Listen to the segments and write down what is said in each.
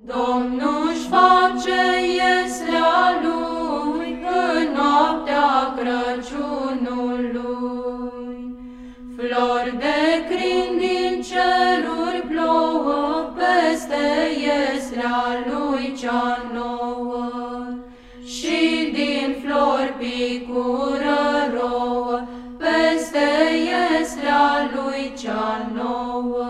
Domnul-și face ieslea lui în noaptea Crăciunului. Flori de crin din ceruri plouă peste ieslea lui cea nouă, și din flori picură rouă peste ieslea lui cea nouă.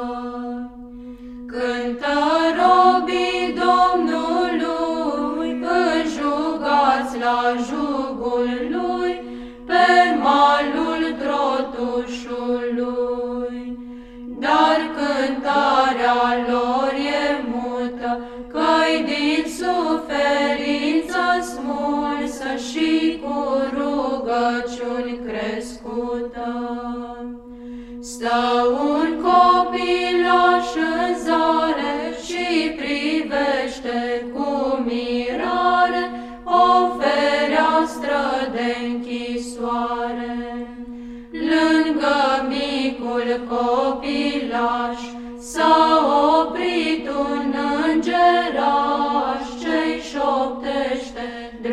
Cântă robii Domnului, înjugați la jugul lui, pe malul trotușului. Dar cântarea lor e mută, că-i din suferință smulsă și cu rugăciuni crescută. Stă un copilaș în zare și privește cu mirare o fereastră de închisoare. Lângă micul copilaș s-a oprit un îngeraș ce-i șoptește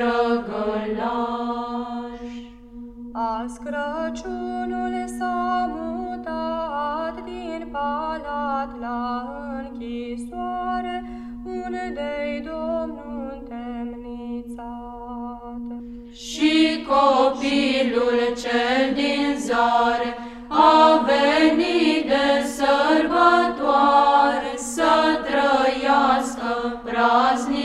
drăgălaș. Azi Crăciunul s-a mutat din palat la închisoare, unde-i Domnul întemnițat. Și copilul cel din zare a venit de sărbătoare să trăiască praznic